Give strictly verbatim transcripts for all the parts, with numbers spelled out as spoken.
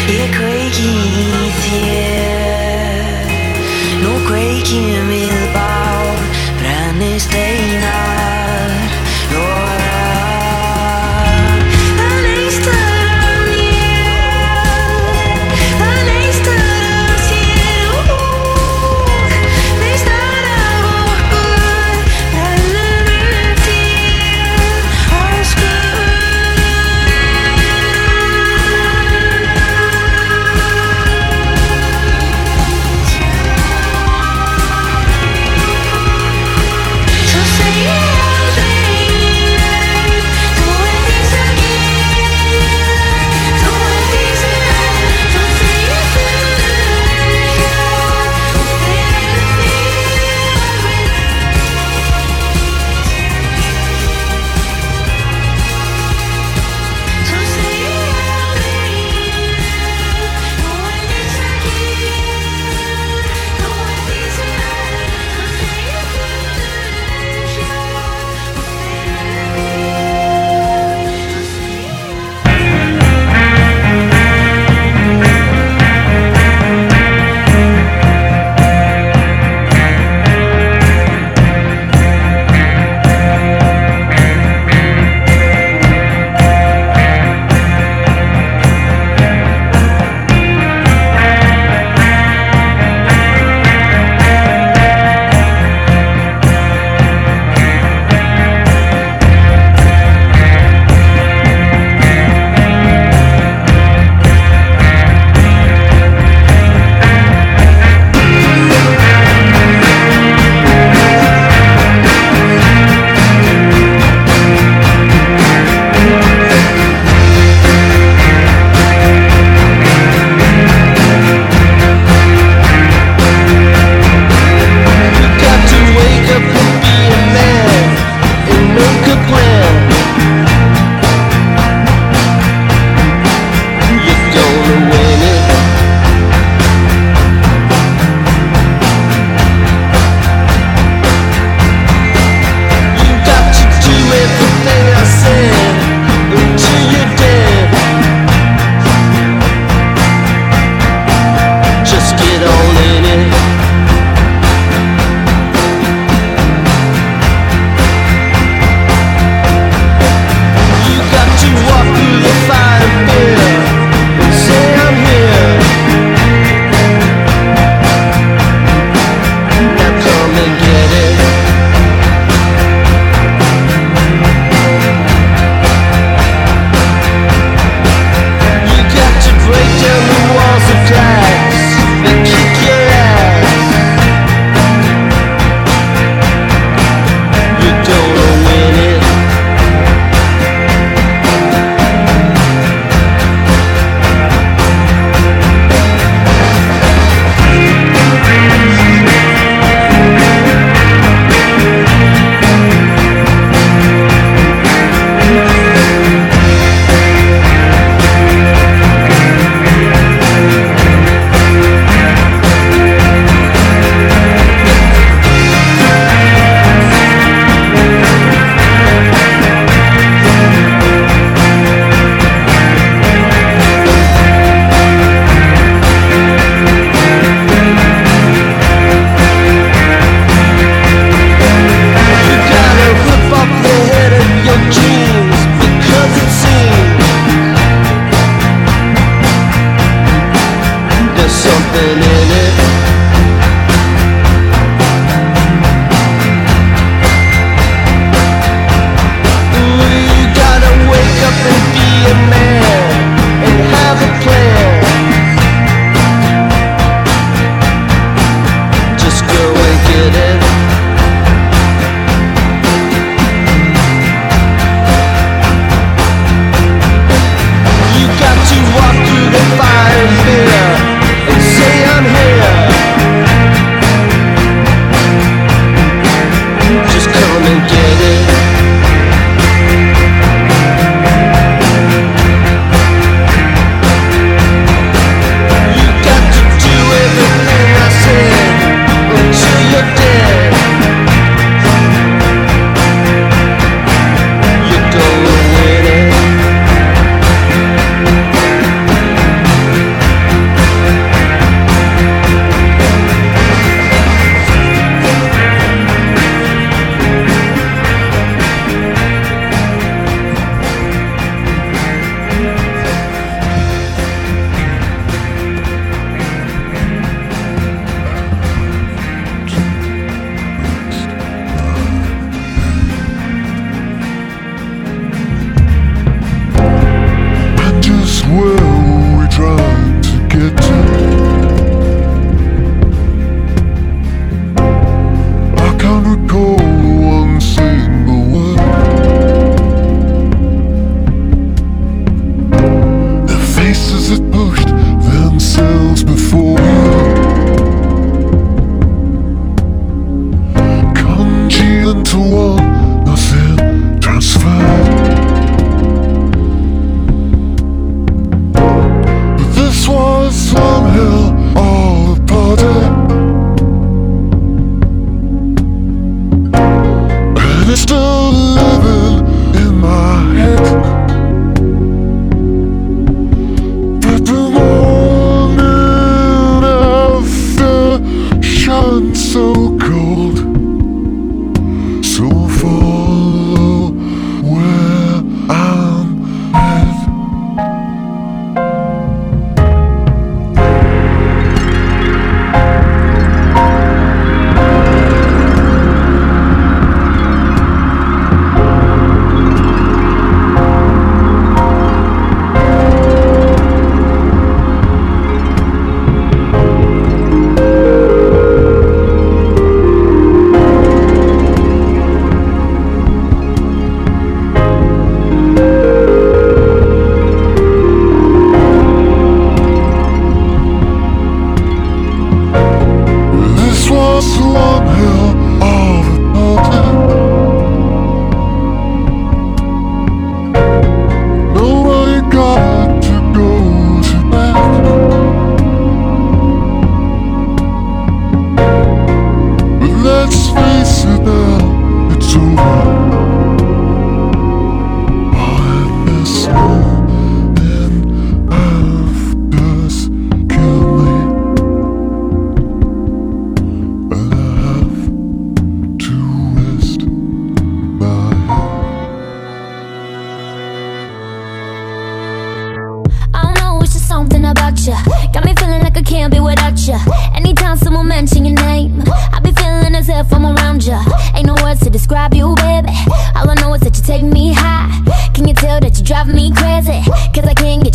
Ég kveiki í þér, nú kveiki við bál, brenni steinar, loga. Það leystur af mér, það leystur af þér, leystur af okkur, brennur upp þér, öskur. So say yeah.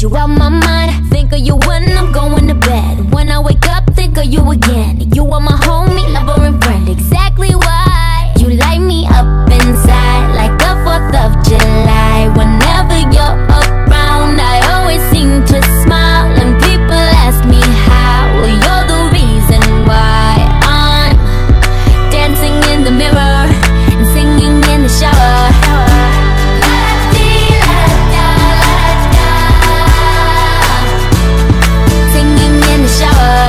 you out my mind. Think of you when I'm going to bed. When I wake up, think of you again. You are my homie, lover, and friend. Exactly why you light me up inside like the fourth of July. Whenever you're around, I always seem to smile. And people ask me how. Well, you're the reason why I'm dancing in the mirror and singing in the shower. Singing in the shower.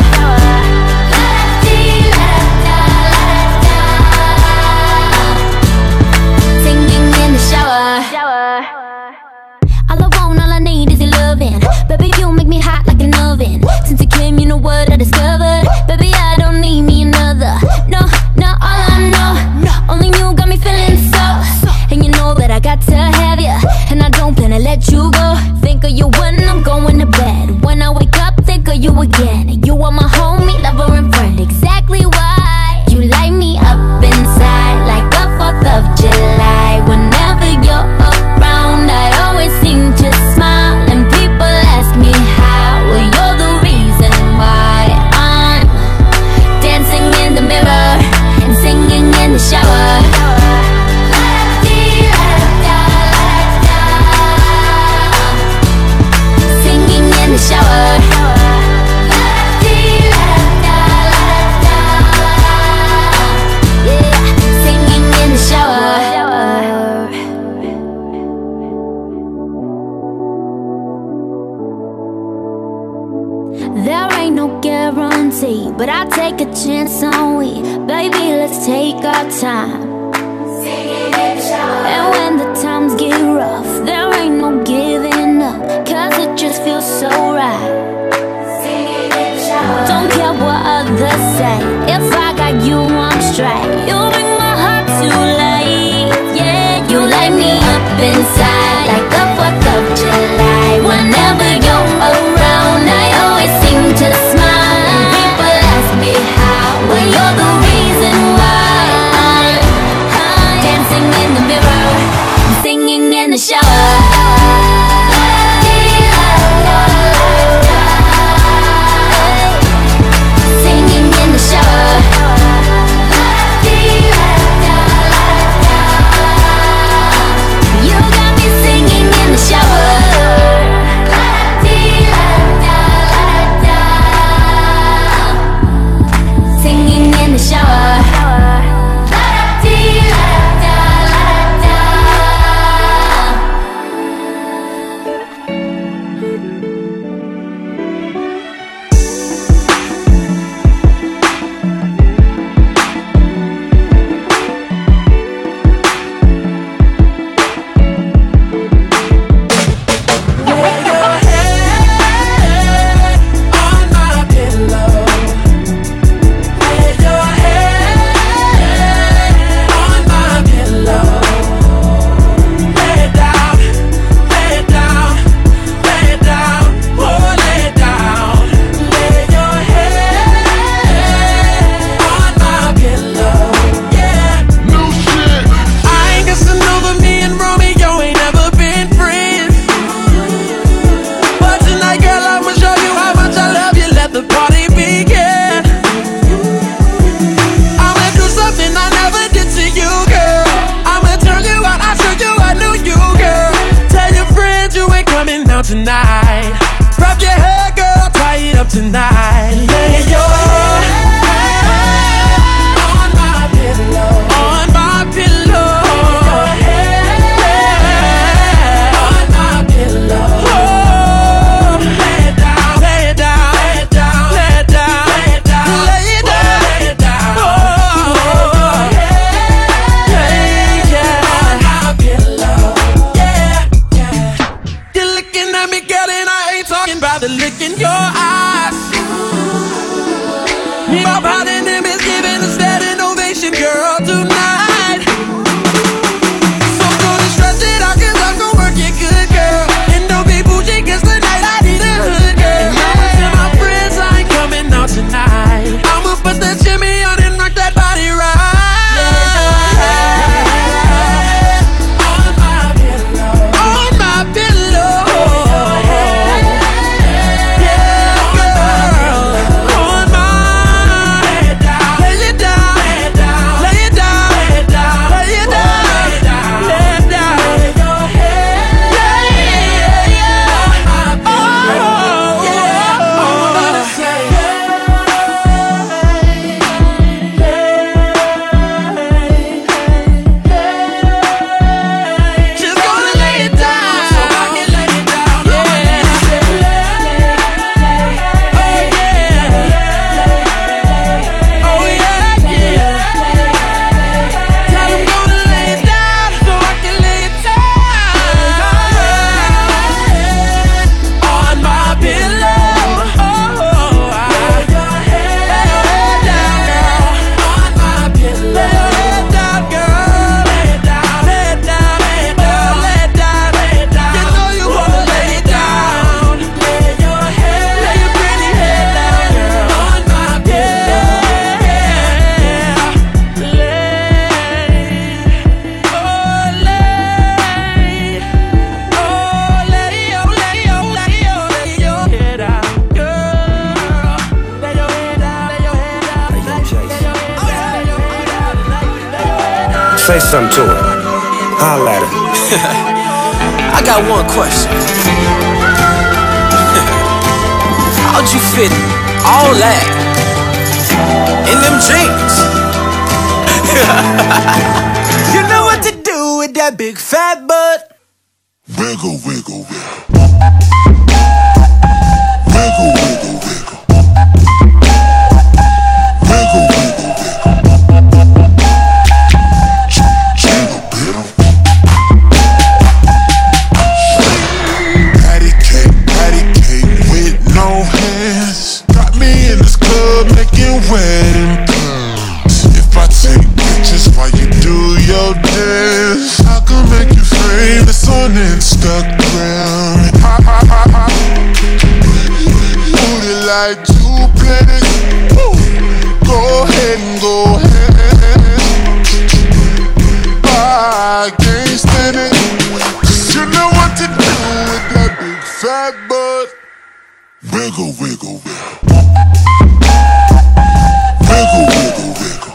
Singing in the shower. All I want, all I need is your loving. Baby, you make me hot like an oven. Since you came, you know what I discovered. Baby, I don't need me another. No, no, all I know, only you got me feeling so. And you know that I got to have you, and I don't plan to let you go. Think of you when I'm going to bed. When I wake up, think of you again. You are my homie, lover, and friend. Exactly why you light me up inside like the fourth of July. Whenever you're around, I always seem to smile. And people ask me how. Well, you're the reason why I'm dancing in the mirror and singing in the shower. Singing in the shower. Yeah, singing in the shower. There ain't no guarantee, but I take a chance on we. Baby, let's take our time. And when the times get rough, there ain't no giving up, cause it just feels so right. Don't care what others say, if I got you, I'm straight. You bring my heart to life, yeah. You light me up inside like the fourth of July. Whenever you're around, I always seem to smile. And people ask me how. Well, you're the reason why I'm, I'm dancing in the mirror and singing in the shower. Singing in the shower. You got me singing in the shower. Singing in the shower. Tonight, wrap your hair, girl, tie it up tonight. Lay your head on my pillow, on my pillow. Lay your head on my pillow. Oh, lay it down, lay it down, lay it down, lay it down, lay it down, lay it down, lay it down. Oh, yeah, yeah, on my pillow. Yeah, yeah. You're looking at me, girl, and I ain't talking about the look in your eyes. My body and them is giving a standing ovation, girl, tonight. So gonna stretch it out, cause I'm gonna work it good, girl. And don't be bougie, cause tonight I need a hood, girl. And I'ma tell my friends I ain't coming out tonight. I'ma put that shimmy on and rock that body right. On my pillow, on my pillow. Say something to her. Holla at her. I got one question. How'd you fit all that in them jeans? You know what to do with that big fat butt. Wiggle, wiggle, wiggle. Wiggle, wiggle, wiggle. Wiggle, wiggle, wiggle. Jiggle, biddle. Patty cake, patty cake with no hands. Got me in this club making wedding plans. If I take pictures while you do your dance, I could make you famous on Instagram. Ha ha ha ha. Booty like two planets. Woo. Go ahead and go ahead. I can't stand it. 'Cause you know what to do with that big fat butt. Wiggle, wiggle, wiggle. Wiggle, wiggle, wiggle.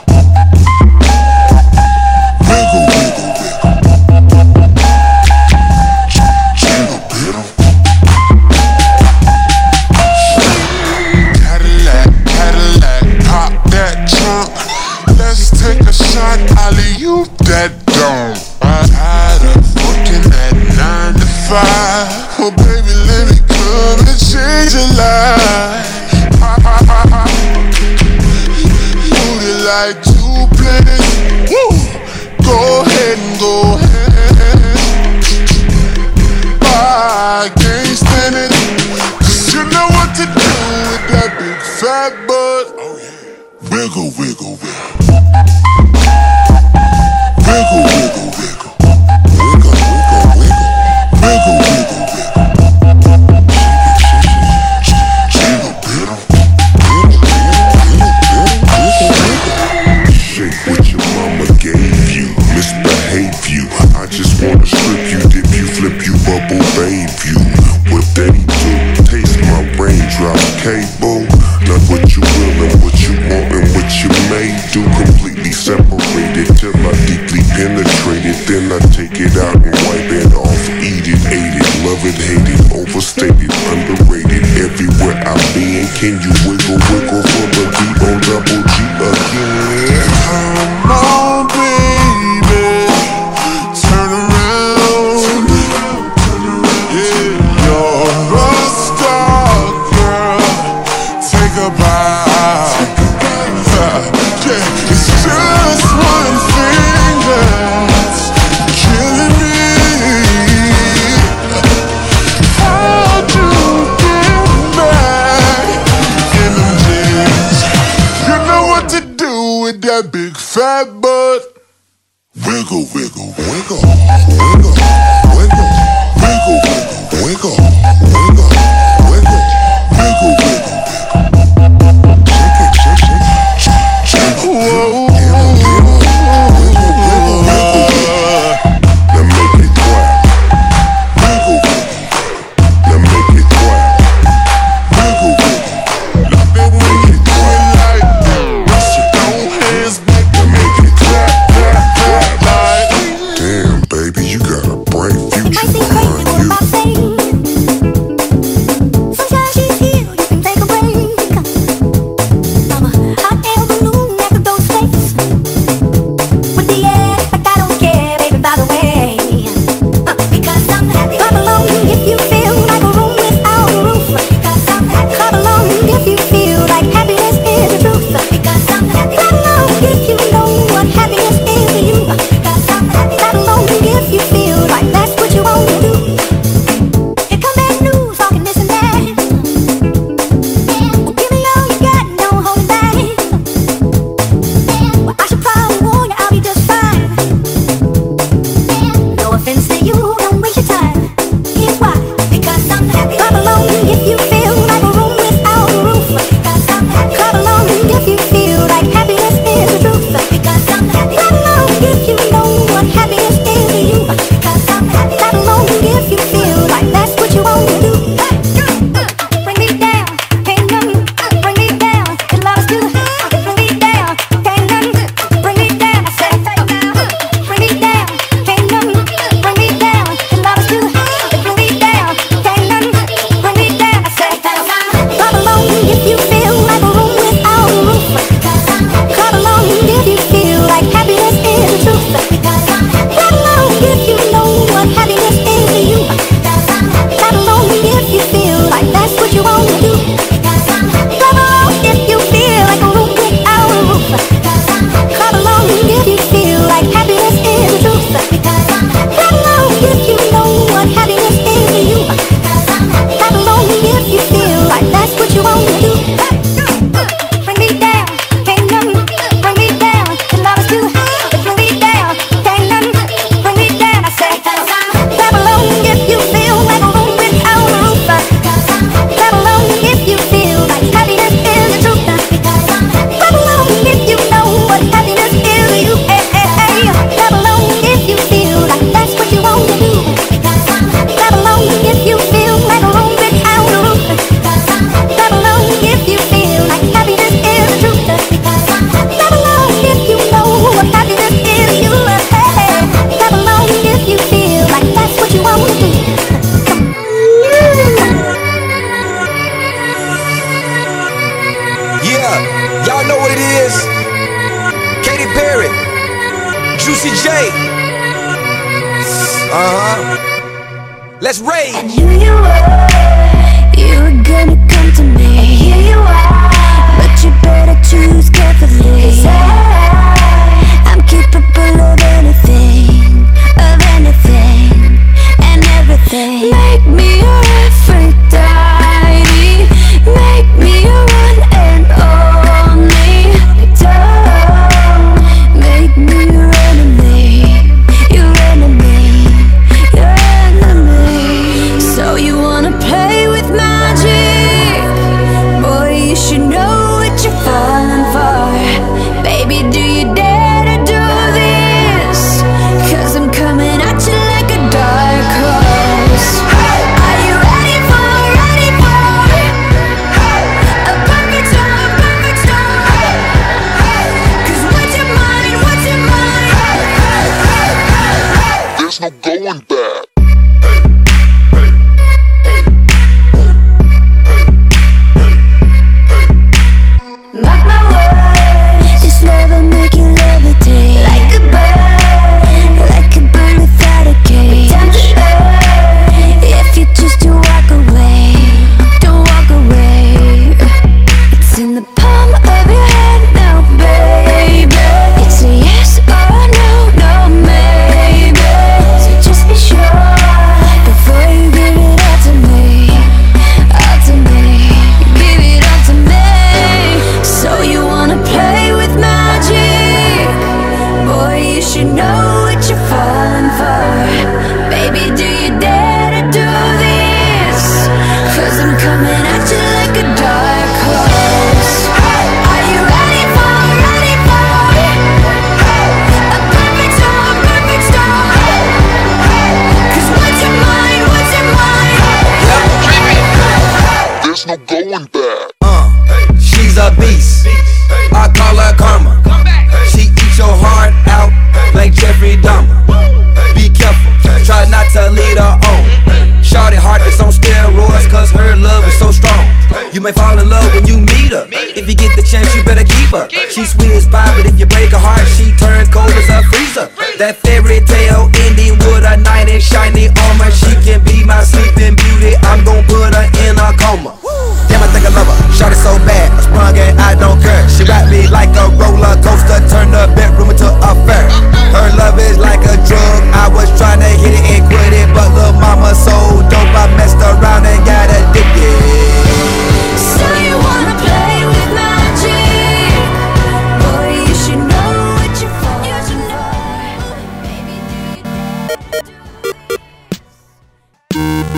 Wiggle, wiggle, wiggle. Jiggle, biddle. Cadillac, Cadillac, pop that trunk. Let's take a shot, alley-oop that dome. I'm tired of working at nine to five. Oh baby, let me come and change your life. Ha ha ha ha. Booty like two planets. Woo! Go ahead and go ahead. I can't stand it. 'Cause you know what to do with that big fat butt. Oh yeah. Wiggle, wiggle, wiggle. Wiggle, wiggle, wiggle. Wiggle, wiggle, wiggle. Wiggle, wiggle, wiggle. Jiggle, biddle. Wiggle, wiggle, wiggle, wiggle. Shake what your mama gave you. Misbehave you. I just wanna strip you, dip you, flip you, bubble babe you. What they do, taste my raindrops cable. Not what you will and what you want and what you may do. Completely separated till I deeply penetrate it. Then I take it out and wipe it off. Eat it, ate it, love it, hate it, overstated, underrated. Everywhere I been, can you wiggle, wiggle for the D O double G again? Come on, baby, turn around. Yeah, you're a star, girl. Take a bow. Yeah, it's just one finger killing me. How'd you get back in them jeans? You know what to do with that big fat butt. Wiggle, wiggle, wiggle, wiggle, wiggle, wiggle, wiggle, wiggle, wiggle, wiggle, wiggle, wiggle. Shake it, shake, shake, shake. Whoa. Now make it clap. Wiggle, now make it clap. Wiggle, love it when you do it like that. Rest your own hands back. Now make it clap, clap, clap like. Damn, baby, you got a bright future behind you. Y'all know what it is. Katy Perry, Juicy J. Uh-huh. Let's rage. I knew you were, you were gonna come to me. And here you are, but you better choose carefully. 'Cause I, I'm capable of anything, of anything, and everything. Make me your Aphrodite, make me your one and only. Don't make me your enemy, your enemy, your enemy. So you wanna play with magic? Boy, you should know what you're falling for. Baby, do you dare to do this? 'Cause I'm coming at you like a dark horse. Are you ready for, ready for a perfect storm, a perfect storm? 'Cause what's your mind, what's your mind? There's no going back. Mark my words, this love will make you levitate like a bird, like a bird without a cage. Down to earth, if you choose to walk away, don't walk away. It's in the palm of your hand now, baby. It's a yes or no, no maybe. So just be sure before you give it all to me, all to me, give it all to me. So you wanna play with magic? Boy, you should know what you're falling for. Baby, do you dare to do this? 'Cause I'm coming at you like a dark horse. Are you ready for, ready for a perfect storm, perfect storm? 'Cause what's your mind, what's your mind? There's no going back. Uh, she's a beast. I call her karma. She eats your heart out like Jeffrey Dahmer. Be careful, try not to lead her on. Shorty heart is on steroids 'cause her love is so strong. You may fall in love when you meet her. If you get the chance, you better keep her. She's sweet as pie, but if you break her heart, she turns cold as a freezer. That fairy tale ending with a knight in shiny armor. She can be my sleeping beauty. I'm gon' put her in a coma. Damn, I think I love her. Shorty so bad, I sprung and I don't care. She ride me like a roller coaster, turn the bedroom into a fair. Her love is like a drug. I was trying to hit it and quit it, but lil' mama so dope, I messed around and got addicted. So you wanna play with magic? Boy, you should know what you're for. You should know. Baby, do you dare to do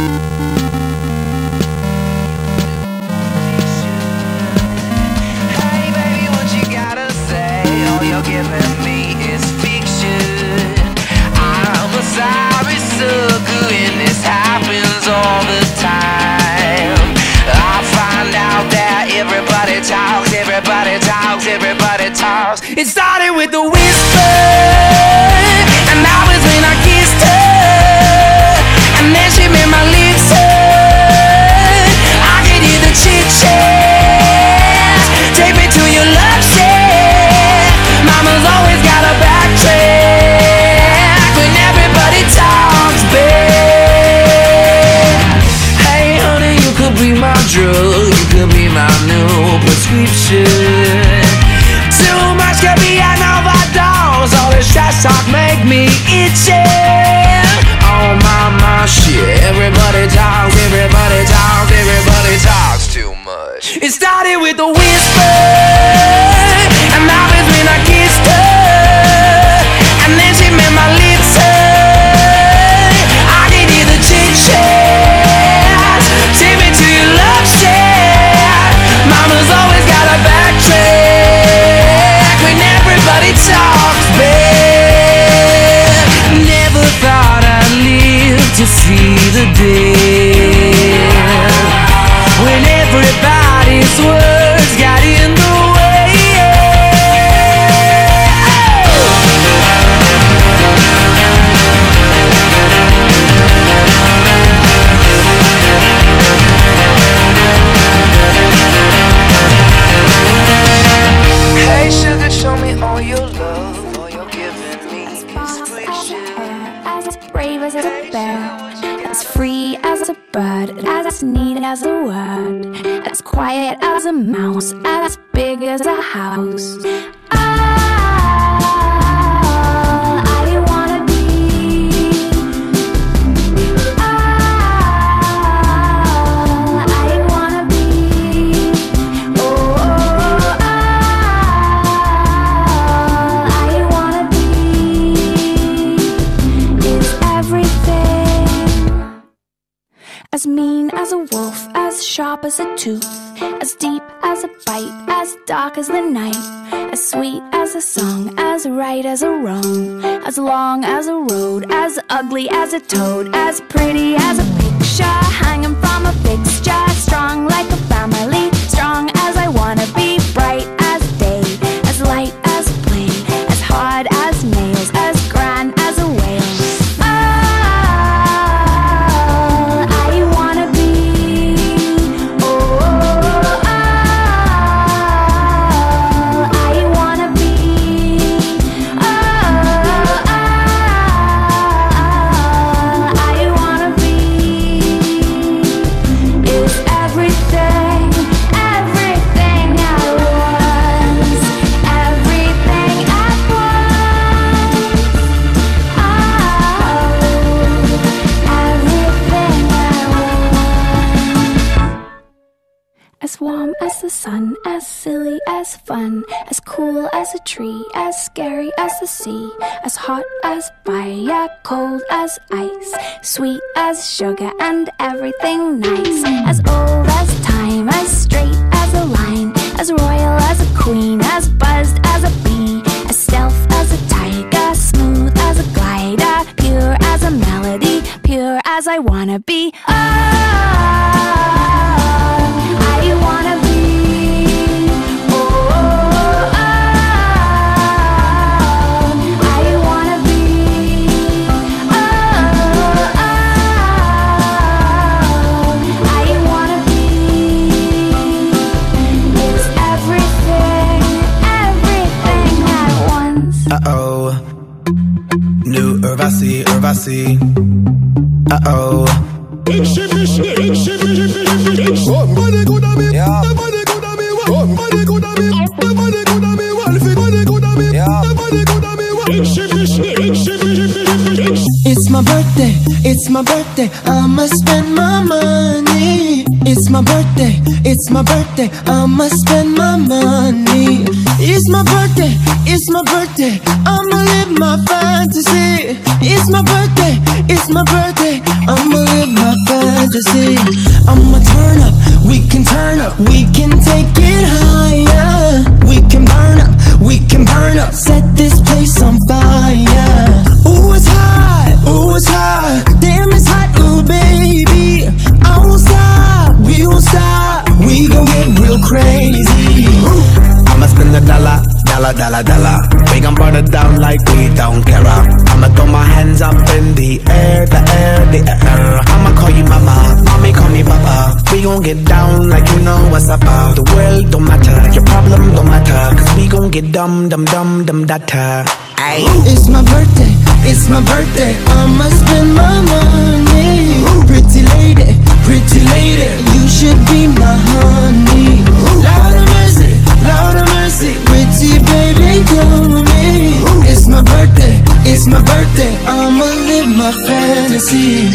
Hey baby, what you gotta say? All you're giving me is fiction. I'm a sorry sucker and this happens all the time. I find out that everybody talks, everybody talks, everybody talks. It started with a whisper, and that was when I kissed her, and then she made my lips hurt. I could hear the chit chat. Take me to your love shack. Mama's always got a backtrack when everybody talks back. Hey honey, you could be my drug, you could be my new prescription. Too much could be an overdose. All this trash talk make me itchy. Oh my, my shit. Everybody talks, everybody talks, everybody talks too much. It started with a whisper, and that was when I kissed her, and then she made my lips hurt. I could hear the chit chat. Take me to your love shack. Mama's always got a backtrack when everybody talks back. Never thought I'd live to see the day when everybody's words got in the way. as a mouse, as big as a house. As mean as a wolf, as sharp as a tooth, as deep as a bite, as dark as the night, as sweet as a song, as right as a wrong, as long as a road, as ugly as a toad, as pretty as a picture hanging from a fixture, strong like a family, strong as I wanna be, bright as day, as light as a plane, as hard as nails, as grand as a whale. As warm as the sun, as silly as fun, as cool as a tree, as scary as the sea, as hot as fire, cold as ice, sweet as sugar and everything nice, as old as time, as straight as a line, as royal as a queen, as buzzed as a bee, as stealth as a tiger, smooth as a glider, pure as a melody, pure as I wanna be. Oh, I wanna be, oh, oh, oh, I wanna be, oh, oh, I wanna be, it's everything, everything at once. Uh-oh, new Urvasi, Urvasi, uh-oh. Somebody could have me, somebody could have me, somebody could have me, somebody could have me, somebody could have me, somebody could have me. It's my birthday, it's my birthday, I'ma spend my money. It's my birthday, it's my birthday, I'ma spend my money. It's my birthday, it's my birthday, I'ma live my fantasy. It's my birthday, it's my birthday, I'ma live my fantasy. I'ma turn up, we can turn up, we can take it higher. We can burn up, we can burn up, set this place on fire. Ooh, it's hot, ooh, it's hot, damn, it's hot, ooh, baby. I won't stop, we won't stop, we gon' get real crazy. I'ma spend a dollar, dollar, dollar, dollar. We gon' burn it down like we don't care. I'ma throw my hands up in the air, the air, the air. I'ma call you mama, mommy call me papa. We gon' get down like you know what's up. The world don't matter, your problem don't matter, cause we gon' get dumb, dumb, dumb, dumb, data. Ay. It's my birthday, it's my birthday, I'ma spend my money. Pretty lady, pretty lady, you should be my honey. Lord of mercy, Lord of mercy, pretty baby, come with me. It's my birthday, it's my birthday, I'ma live my fantasy.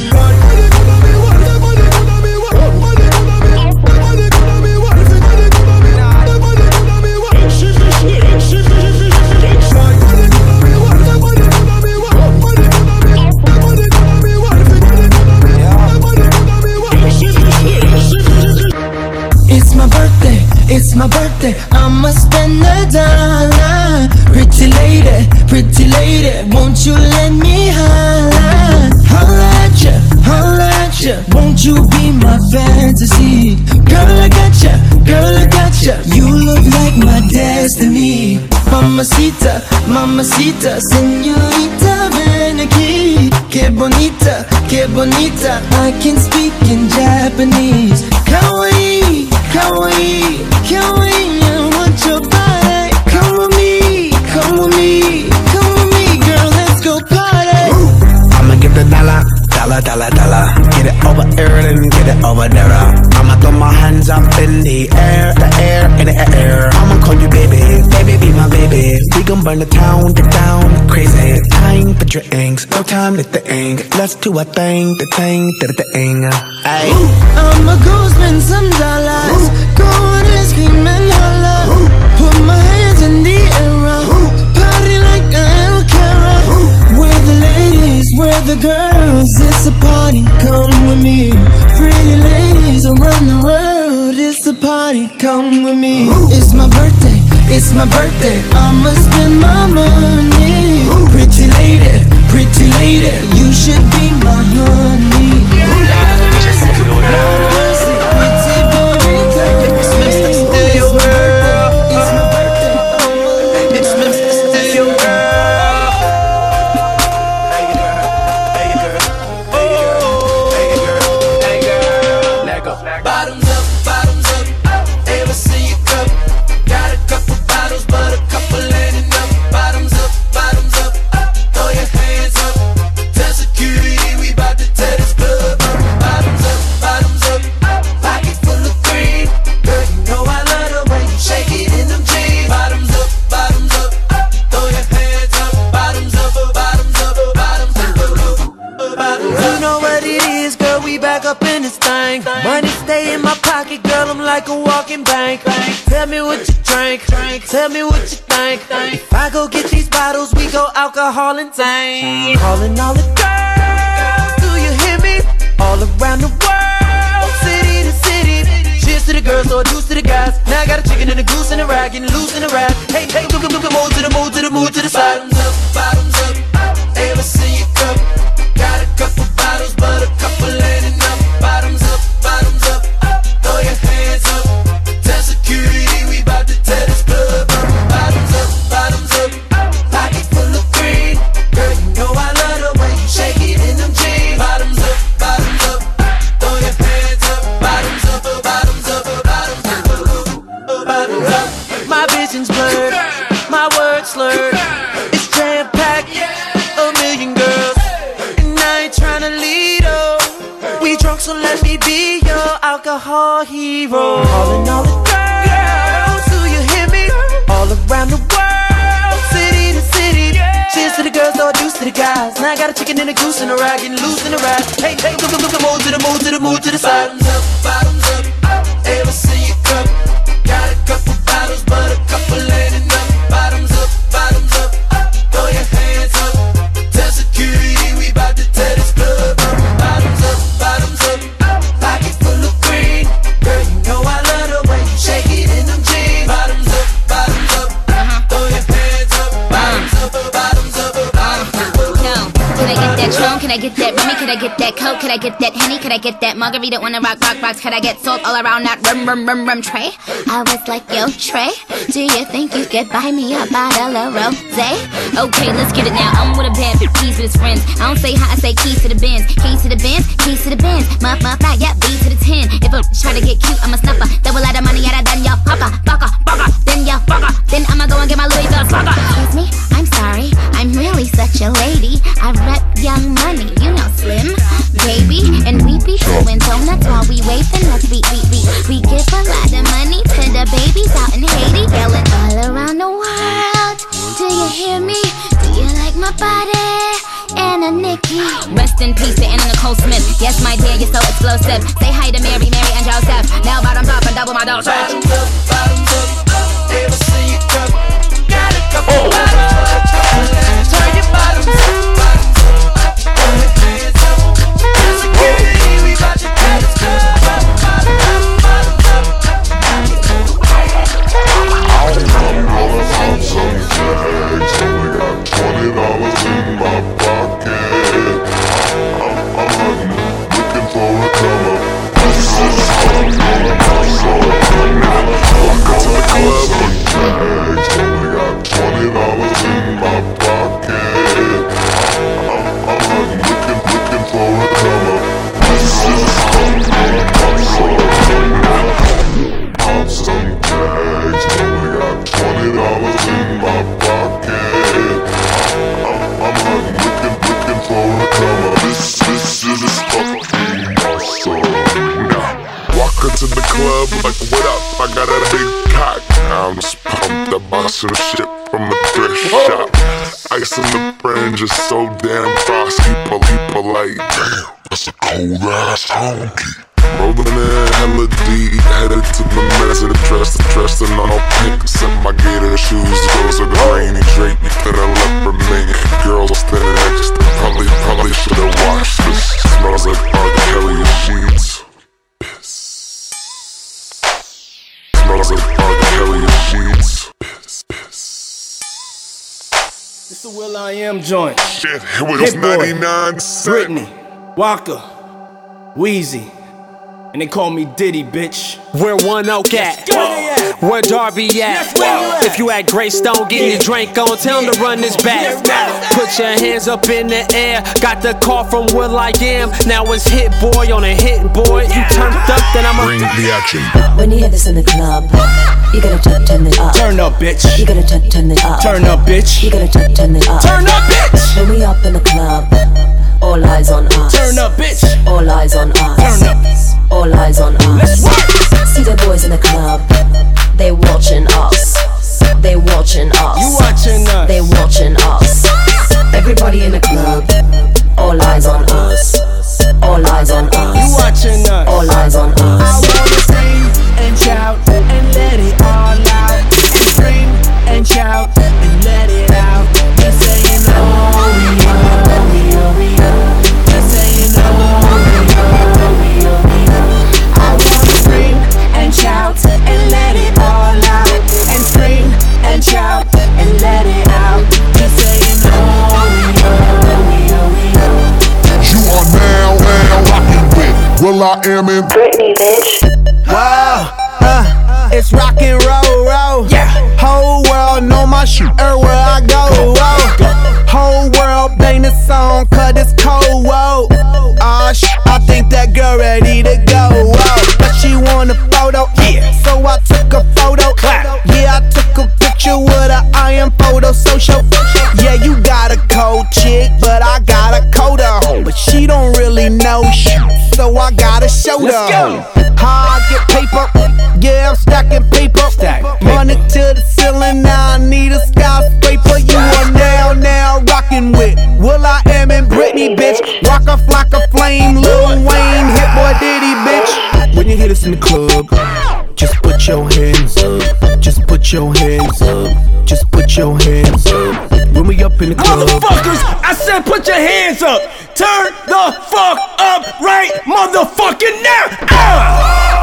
It's my birthday, it's my birthday, I'ma spend a dollar. Pretty lady, pretty lady, won't you let me holla? Holla at ya, holla at ya, won't you be my fantasy? Girl, I got ya, girl, I got ya, you look like my destiny. Mamacita, mamacita, señorita, ven aquí. Que bonita, que bonita, I can speak in Japanese. Kawaii, kawaii, kawaii, I want your body. Come with me, come with me, come with me, girl, let's go party. I'ma give the dollar, dollar, dollar. dollar, dollar. Get it over here and get it over there. I'ma throw my hands up in the air, the air, in the air. I'ma call you baby, baby, be my baby. We gon' burn the town, the town, crazy. Time for drinks, no time to think. Let's do a thing, the thing, the thing. Ay. I'ma go spend some dollars, go on and scream and holler. Put my hands in the air, party like I don't care. Where the ladies, where the girls, it's a party, come with me. Pretty ladies around the world, it's a party, come with me. It's my birthday, it's my birthday, I'ma spend my money. Pretty lady, pretty lady, you should be my honey. Tell me what you drink, tell me what you think. If I go get these bottles, we go alcohol and tank. Calling all the girls, do you hear me? All around the world, city to city. Cheers to the girls, or deuce to the guys. Now I got a chicken and a goose and a rag, getting loose in a rap. Hey, hey, come, come, come, move to the move to the move to the side. Bottoms up, bottoms up, ever see you cup? Got a couple bottles, but a couple ain't enough. Bottoms up, bottoms up, throw your hands up. Tell security we bout to tear this club up. Bottoms up, bottoms up, pocket full of green. Girl, you know I love the way you shake it in them jeans. Bottoms up, bottoms up, throw your hands up. Bottoms up, bottoms up, bottoms up, bottoms up. My vision's blurred, my words slurred. It's jam-packed, a million girls, and I ain't tryna lead her. We drunk, so let me be your alcohol hero. Calling all the girls, do you hear me? All around the world, city to city. Cheers to the girls, or deuce to the guys. Now I got a chicken and a goose and a rag, getting loose in a rap. Hey, hey, come, come, come, move to the move to the move to the side. Bottoms up, bottoms up, ever see you cup? Got a couple bottles, but a couple ain't enough. Bottoms up, bottoms up, throw your hands up. Tell security we bout to tear this club up. Bottoms up, bottoms up, pocket full of green. Girl, you know I love the way you shake it in them jeans. Bottoms up, bottoms up, throw your hands up. Bottoms up, bottoms up, bottoms up. Can I get that Patron? Can I get that Remy? Can I get that Coke? Can I get that Henny? Can I get that Margarita? Wanna rock, rock, rocks? Can I get salt all around that rum, rum, rum, rum tray? I was like, yo, Trey, do you think you could buy me a bottle of rosé? Okay, let's get it now. I'm with a bad bitch, keys with his friends. I don't say hi, I say keys to the Benz. Keys to the Benz, keys to the Benz. Muff, muff, fly, yeah, B to the ten. If a try to get cute, I'm a snuffer. Double out of money, out of done, y'all fucker, fucker, fucker. Then y'all fucker. Then I'ma go and get my Louis Vuitton fucker. Excuse me, I'm sorry, I'm really such a lady. I rep Young Money, you know Slim, baby, and we be doing donuts while we wave the nuts. We, we, we, we give a lot of money to the babies out in Haiti, yelling all around the world. Do you hear me? Do you like my body? Anna Nikki. Rest in peace to Anna Nicole Smith. Yes, my dear, you're so explosive. Say hi to Mary, Mary, and Joseph. Now bottoms up and double my dose. Bottoms up, bottoms up, ever see you cup? Got a couple bottles, turn your bottoms up. This, this is hot. I'm just pumped up on some shit from a thrift shop. Ice on the fringe is so damn frosty. People like, damn, that's a cold ass honky. Rolling in hella D, headed to the mezzo, dressed, dressed in all pink. Except my gator shoes, those are the rainy drape. You could've left for me. Girls standing next, probably, probably should've washed this. Smells like R. Kelly sheets. Piss. Smells like R. Kelly sheets. Piss, piss. It's the Will I Am joint. Shit, it was ninety-nine cents. Britney, Waka, Weezy. And they call me Diddy, bitch. Where One Oak at? Yes, where Darby at? Yes, where if you at Greystone, get your drink on. Tell them to run this back. Put your hands up in the air. Got the call from Will I Am. Now it's Hit Boy on a Hit Boy. You turned up, then I'ma bring the action. When you hear this in the club, you gotta turn, turn it up. Turn up, bitch. You gotta turn, turn it up. Turn up, bitch. You gotta turn, turn it up. Turn up, bitch. When we up in the club, all eyes on us. Turn up, bitch. All eyes on us. Turn up. All eyes on us. Let's work. See the boys in the club, they watching us. They watching us. You watching us. They watching us. Everybody in the club, all eyes on us. All eyes on us. You watching us. All eyes on us. I wanna scream and shout and let it all out. And scream and shout and let it out. They're saying oh we oh we oh we oh. They're saying oh we oh we oh we oh. I wanna scream and shout and let it all out. And scream and shout and let it out. They're saying oh we oh we oh we oh. You are now, now rocking with Will I Am in Britney, bitch. Wow, uh, it's rock and roll, roll. Yeah. Whole world know my shit everywhere I go. Whoa. Whole world bang the song, cause it's cold. Whoa. Ah, uh, sh I think that girl ready to go. Whoa. But she want a photo. Yeah. So I took a photo. Clap. Yeah, I took a picture with a I am photo social. Yeah, you got a cold chick, but I got a coda. But she don't really know shit, so I gotta show her how I get paper. Yeah, I'm stacking paper. Stack paper. Money to the ceiling, now I need a skyscraper. You are now, now rocking with Will I Am and Britney, bitch. Rock off like a flame, Lil Wayne, Hit Boy Diddy, bitch. When you hear this in the club, just put your hands up. Just put your hands up. Just put your hands up. When we up in the club, motherfuckers, I said put your hands up. Turn the fuck up right motherfucking now. Ah!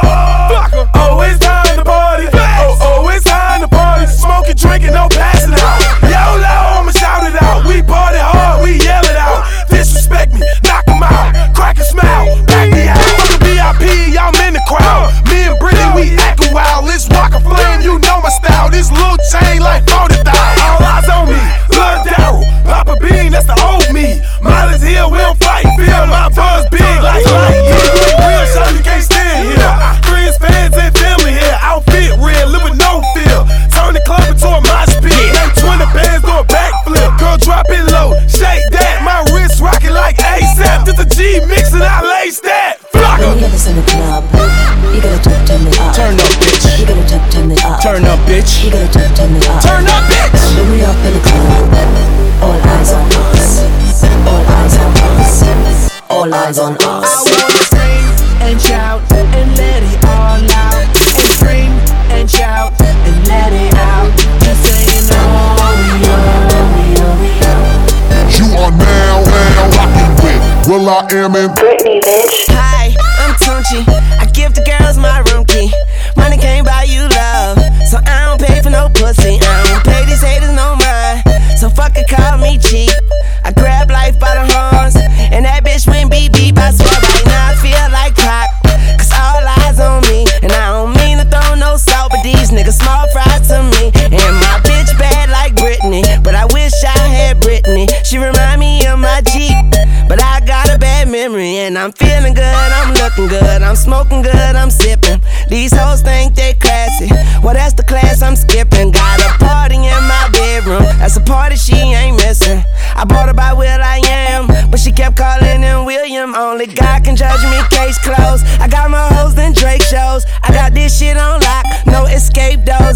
Oh, it's time to party. Oh, oh, it's time to party. Smoking, drinking, no passing out. YOLO, I'ma shout it out. We party hard, we yell it out. Disrespect me, knock 'em out. Crack a smile, back me out. Fuck the V I P, y'all in the crowd. Me and Britney, we actin' wild. Let's rock a flame, you know my style. This little chain like forty thousand. All eyes on me, Lil Daryl, Papa Bean, that's the old me. Miles here, we'll fight. Feel my buzz big like light. You ain't real, so you can't stand here. Friends, fans, and family here. Outfit real, live with no fear. Turn the club into a mosh pit. Make twenty bands do a backflip. Girl, drop it low, shake that. My wrist rocking like ASAP. Just a G mix and I lace that. Flocker. When you hear this in the club, you gotta turn, turn it up. Turn up, bitch. You gotta turn, turn it up. Turn up, bitch. You gotta turn, turn it up. Turn up, bitch. When we up in the club, all eyes on us. All eyes on us. All eyes on us. I wanna scream and shout and let it all out. And scream and shout and let it out. Just saying oh we oh we oh we oh. You are now, now rocking with Will I Am in Britney, bitch. Hi, I'm Tunchi. I give the girls my room key. Money can't buy you love, so I don't pay for no pussy. I don't pay these haters no mind, so fuck it, call me cheap. I grab life by the horns, and that bitch went beep beep. I swear right now I feel like Pac, cause all eyes on me. And I don't mean to throw no salt, but these niggas small fries to me. And my bitch bad like Britney, but I wish I had Britney. She remind me of my Jeep, but I got a bad memory. And I'm feeling good, I'm looking good, I'm smoking good, I'm sipping. These hoes think they classy, well that's the class I'm skipping. Got a party in my bedroom, that's a party she ain't missing. I bought her by Will I Am, but she kept calling him William. Only God can judge me, case closed. I got more hoes than Drake shows, I got this shit on lock, no escape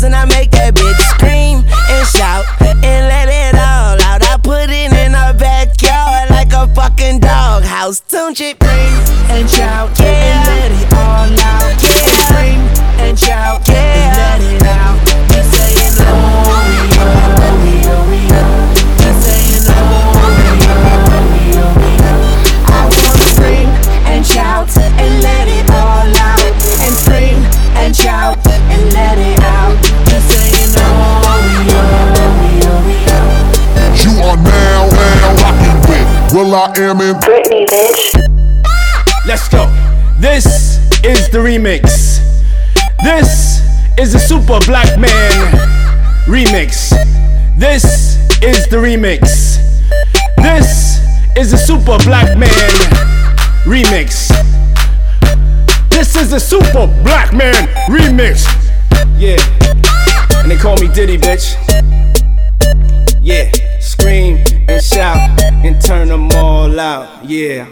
and I make that bitch scream and shout and let it all out. I put it in her backyard like a fucking doghouse. Don't you scream and shout, yeah, and let it all out. Yeah, scream and shout, yeah, and let it out. We saying oh, we oh, we oh, we oh. We saying oh, we oh, we oh, we oh. I wanna scream and shout and let it all out. And scream and shout and let it out. Just saying oh, we oh, we oh, we oh. You are now, now rocking with Will I Am in Britney, bitch. Let's go. This is the remix. This is the Super Black Man remix. This is the remix. This is the Super Black Man remix. This is the Super Black Man remix. Yeah. And they call me Diddy, bitch. Yeah. Scream and shout and turn them all out. Yeah.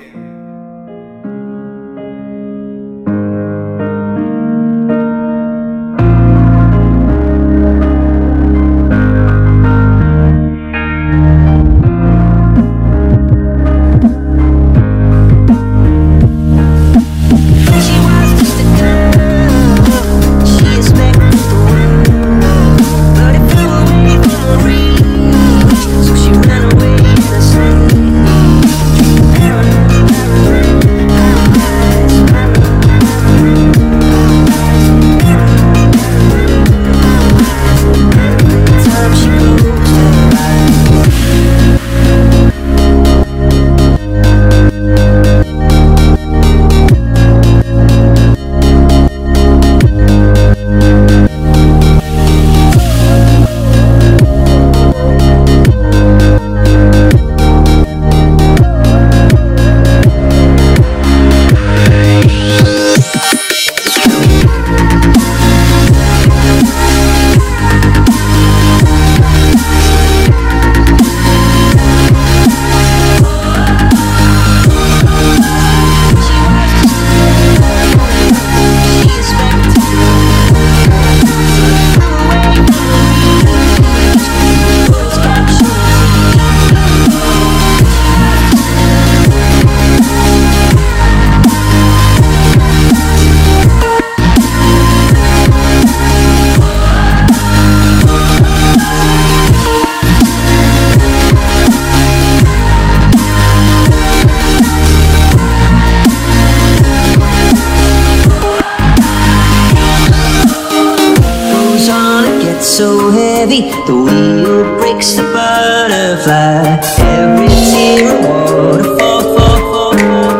So heavy, the wheel breaks the butterfly. Every tear a waterfall, fall, fall,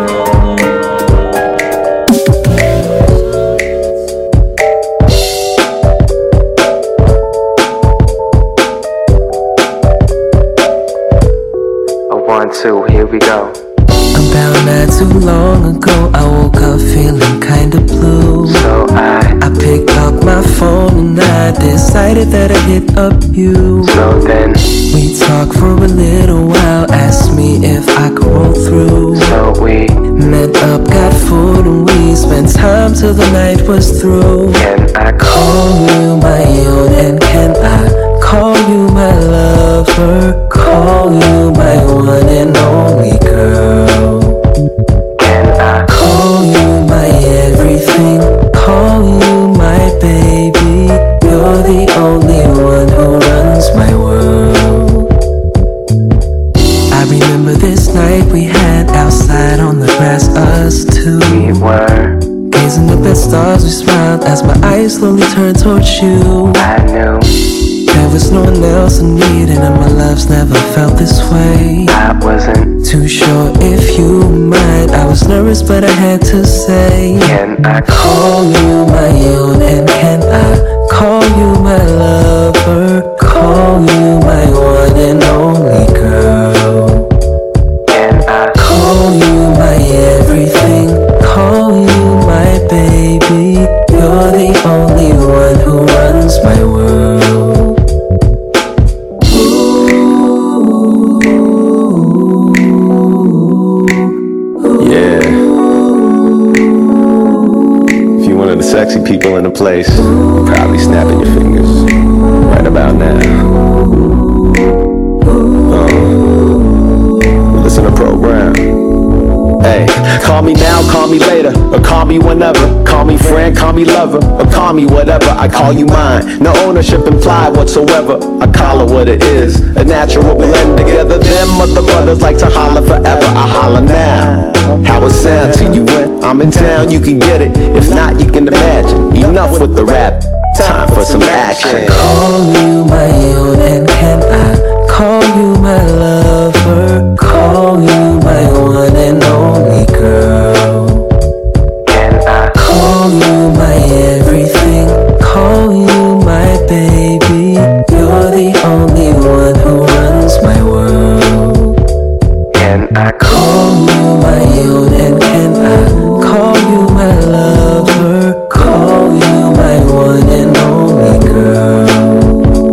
A one, two, here we go. About not too long ago, I woke up feeling kinda blue. So I I picked up my phone and I decided that I'd hit up you. So then we talked for a little while, asked me if I could roll through. So we met up, got food, and we spent time till the night was through. Can I call you my own, and can I call you my lover? Call you my one and only girl. Can I call you my everything? Call you my baby. You're the only one who runs my world. I remember this night we had outside on the grass, us two. We were gazing up at stars, we smiled as my eyes slowly turned towards you. I knew there was no one else I needed, and my love's never felt this way. I wasn't too sure if you might. I was nervous, but I had to say, can I call you my own, and can I call you my lover? Call you my one and only girl. Can I call you my everything? Call you my baby. You're the only one who runs my world. Sexy people in the place, probably snapping your fingers. call me lover, or call me whatever, I call you mine. No ownership implied whatsoever, I call her what it is. A natural blend together, them other brothers like to holler forever, I holler now. How it sound to you when I'm in town, you can get it. If not, you can imagine. Enough with the rap, time for some action. Call you my own, and can I call you my lover? Call you my one and only girl. Can I call you my everything? Call you my baby. You're the only one who runs my world. Can I call you my own, and can I call you my lover? Call you my one and only girl.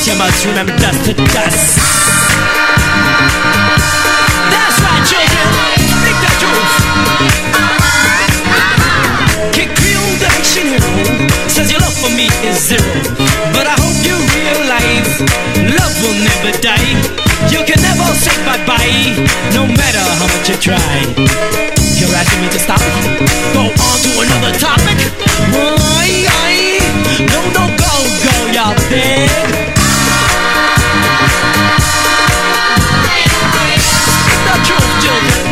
You must remember dust to dust. That's right, children. Make that juice. Kick Creole Dictionary says your love for me is zero, but I hope you realize love will never die. You can never say bye-bye, no matter how much you try. You're asking me to stop? Go on to another topic? Why, I, no, no, go, go, y'all dead. The truth, children.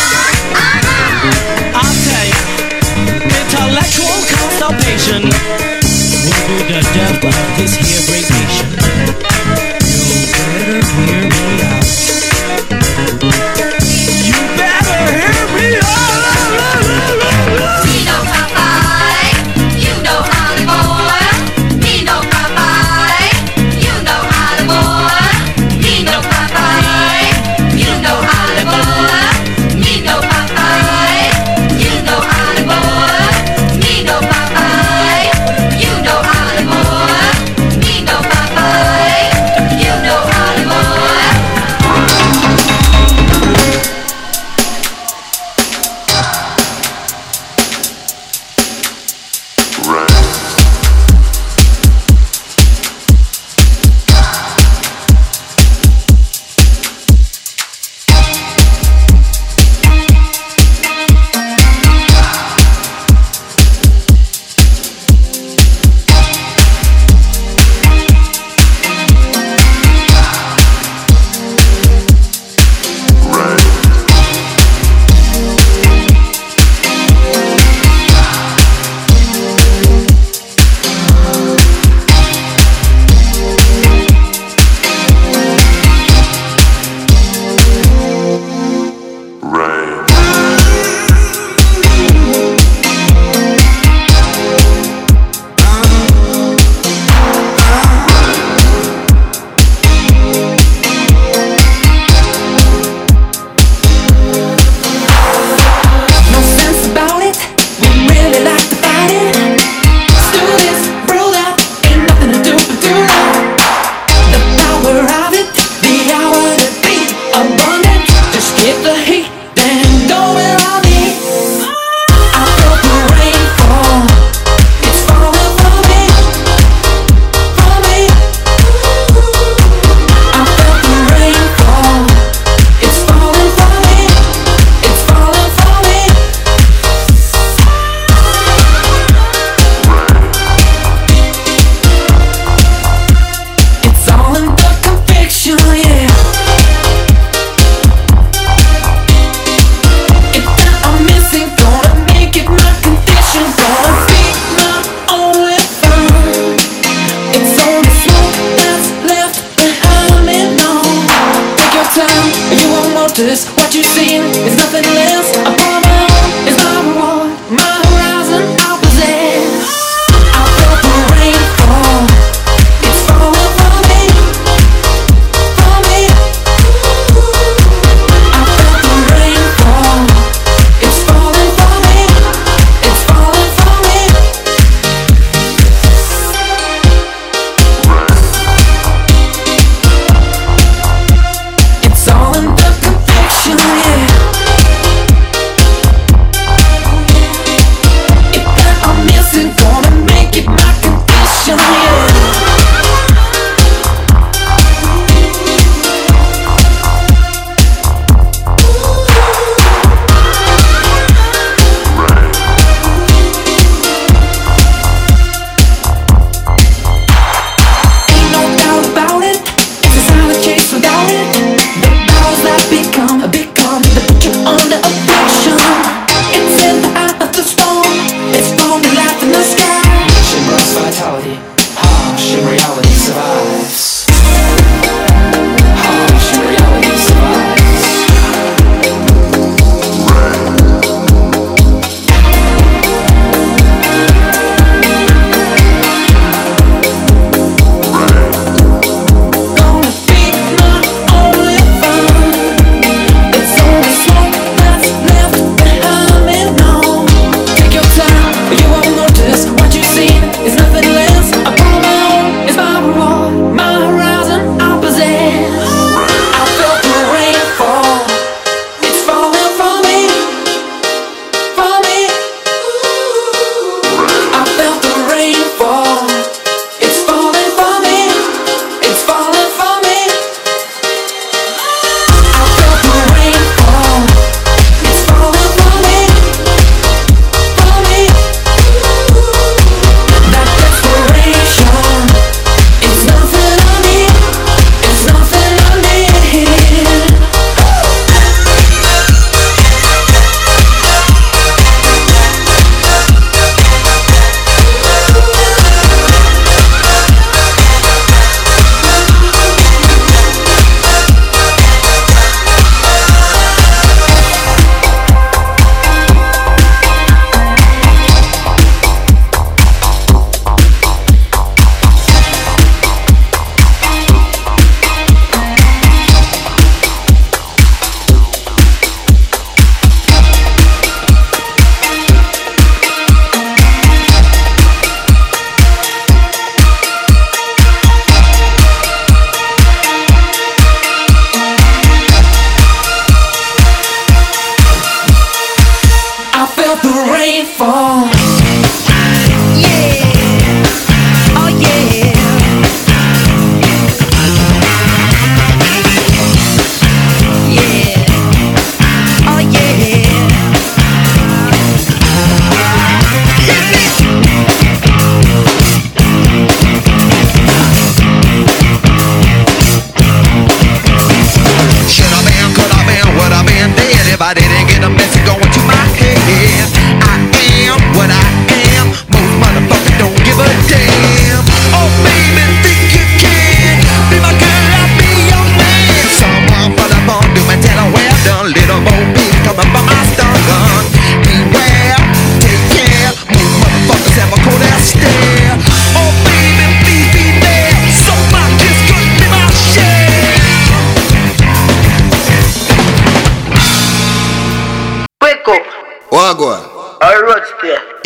I'll tell you, intellectual constipation will be the death of this here great nation. You better hear me out. You better hear me out. Me no Popeye, you know how to boy. Me no Popeye, you know how to boy. Me no Popeye, you know how to boy. Me no Popeye, you know how to boy. Me no Popeye, you know how to boy. Me no Popeye, you know how to boy. What you seen is nothing less. Above all is my reward, my horizon I'll possess. I felt the rain fall, it's falling for me, for me. I felt the rain fall, it's falling for me, it's falling for me. It's all in the confection, yeah. If that I'm missing, gonna make it my condition, yeah. Ain't no doubt about it, it's a silent chase without it. The battles that become, become the picture under affliction. It's in the eye of the storm, it's born to laugh in the sky. Shimmer's vitality, harsh in reality survives. Harsh in reality survives. Gonna be my only fun.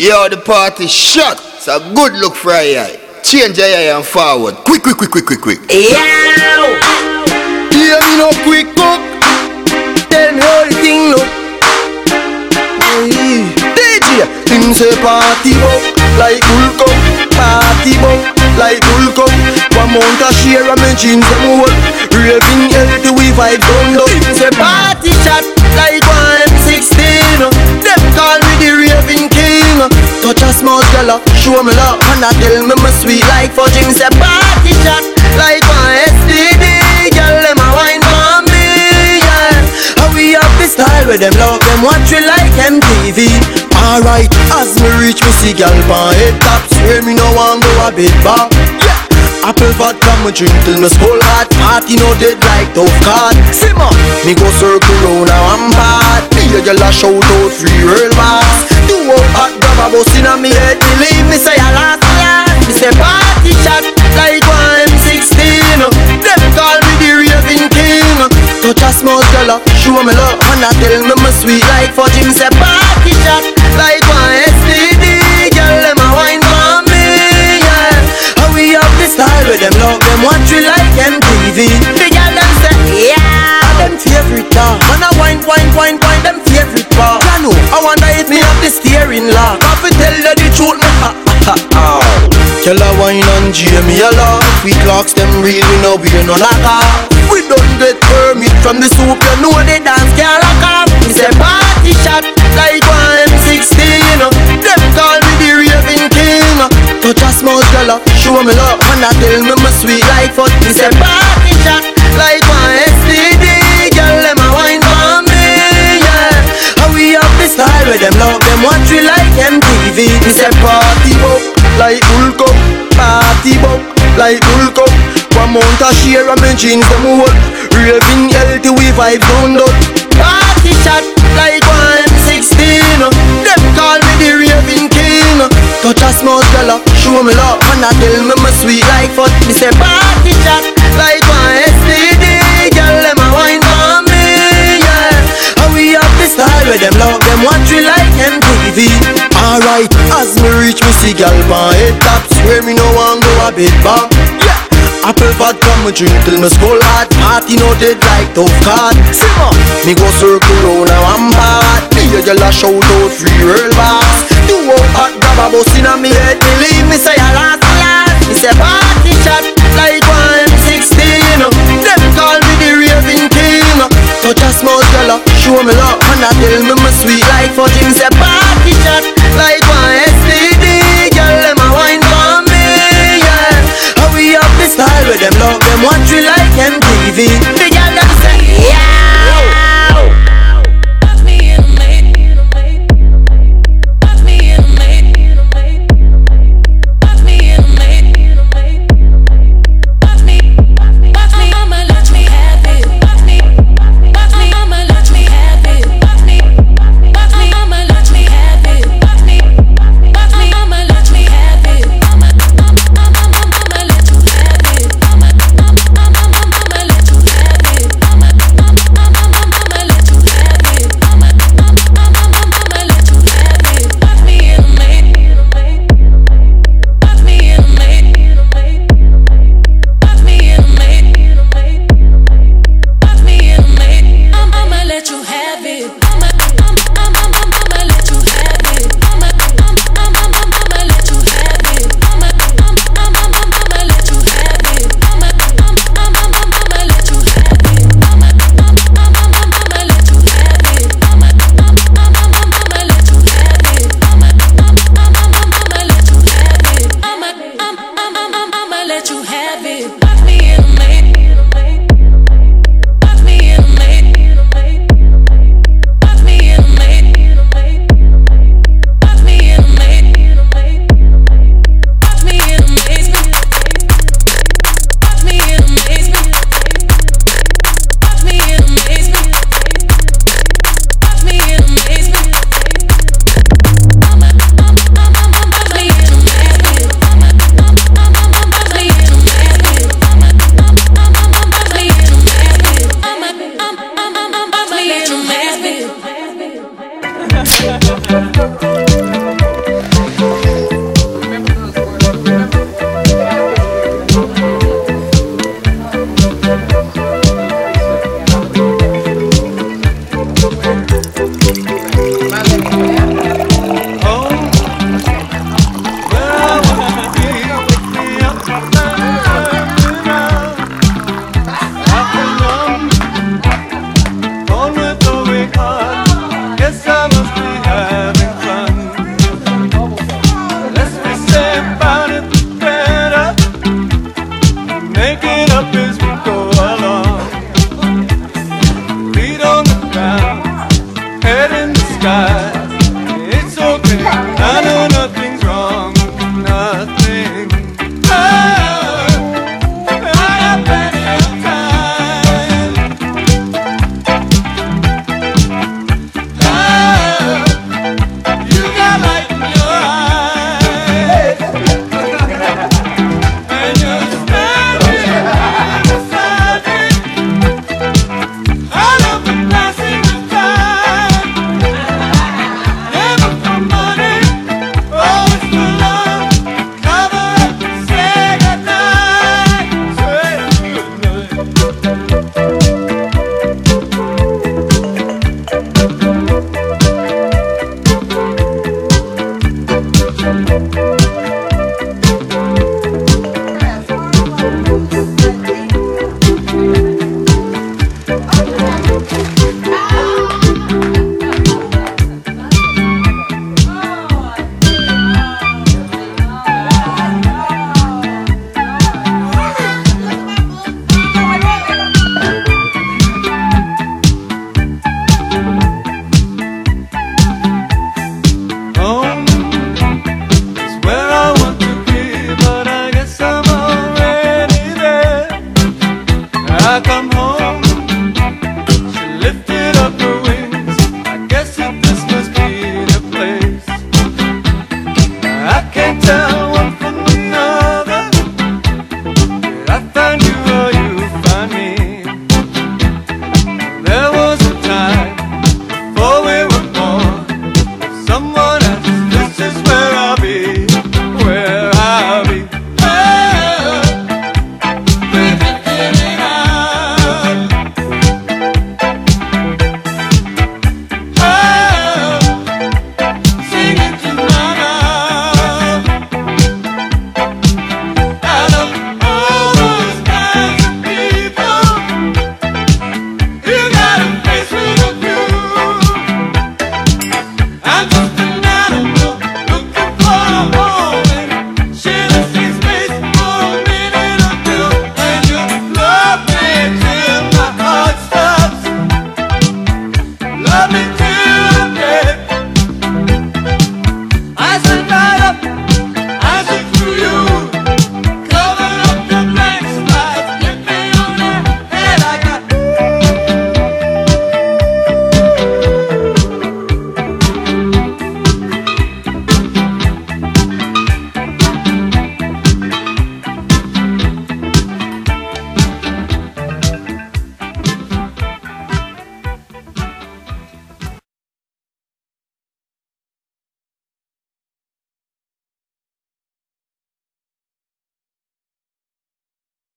Yo, the party shut. It's a good look for a eye. Change your eye and forward. Quick, quick, quick, quick, quick, quick. Yeah. Hear me no quick cook. Tell me how the thing look. Hey, D J, him say party up like Hulk up. Party up like Hulk up. One month a share of my jeans them whole. Raving healthy we vibe down low. Him say party shot like one M sixteen. Them call me the raving king. Touch a small girl, show me love, and I tell me my sweet like fudge. Him say party shot like one S T D. Girl, them a wine for me, yeah. How we have the style with them love, them watch we like M T V. Alright, as me reach me see girl pan head top. Swear me no want go a bit back, yeah. Apple vodka me drink till me skull hot. Party no dead like tough card. Simmer, me go circle round now I'm bad. Me a girl a shout out free world boss. Do up hot grab a bus inna me head. Believe me say a last last. Me say party shot like one M sixteen. Them call me the raving king. Touch a small girl, show me love, and I tell me my sweet like fudge. Me say party shot like one S T D. Girl them a wine for me, yeah. How we have the style with them love, them watch we like M T V. The girl them say yeah, them favorite car. And I wine, wine, wine, wine, them favorite car. I know, I wonder if me have the steering lock. I fi tell you the truth, me ha ha ha. Girl a wine and Jamie a laugh. We clocks them real, we know we no lock off. We don't get permit from the soup, you know the dance can't lock off. Me say party shot like one M sixteen. Them call me the raving king. Touch a small girl, show me love, and I tell me my sweet like fudge. Me say party shot like one S T D. Girl, them a wine for me, yeah. How we have the style with them love, them watch we like M T V. Me say party up like Hulk up, party up like Hulk up. One month a share of my jeans them whole. Raving healthy we vibe down low. Party shot like one M sixteen. Them call me the raving king. Touch a small girl, show me love, and I tell me my sweet like fudge. Me say party shot like one S T D. Girl them a wine for me, yeah. How we have the style with them love, them watch we like M T V. Alright, as me reach me see girl pan head top. Swear me no want go a bit back, yeah. Apple vodka me drink till me skull hot. Party no dead like tough card. Simmer, me go circle round now I'm bad. Me a girl a shout out free world boss. Do up hot grab a bus inna me head. Believe me say a last last. Me say party shot like one M sixteen. Them call me the raving king. Touch a small girl, show me love, and I tell me my sweet like fudge. Me say party shot like one S T D. Girl them a wine for me, yeah. How we have the style with them love, them watch we like M T V. The girl them say yeah. Touch me in the maid. Touch me in the maid. Touch me in the maid. Touch minute.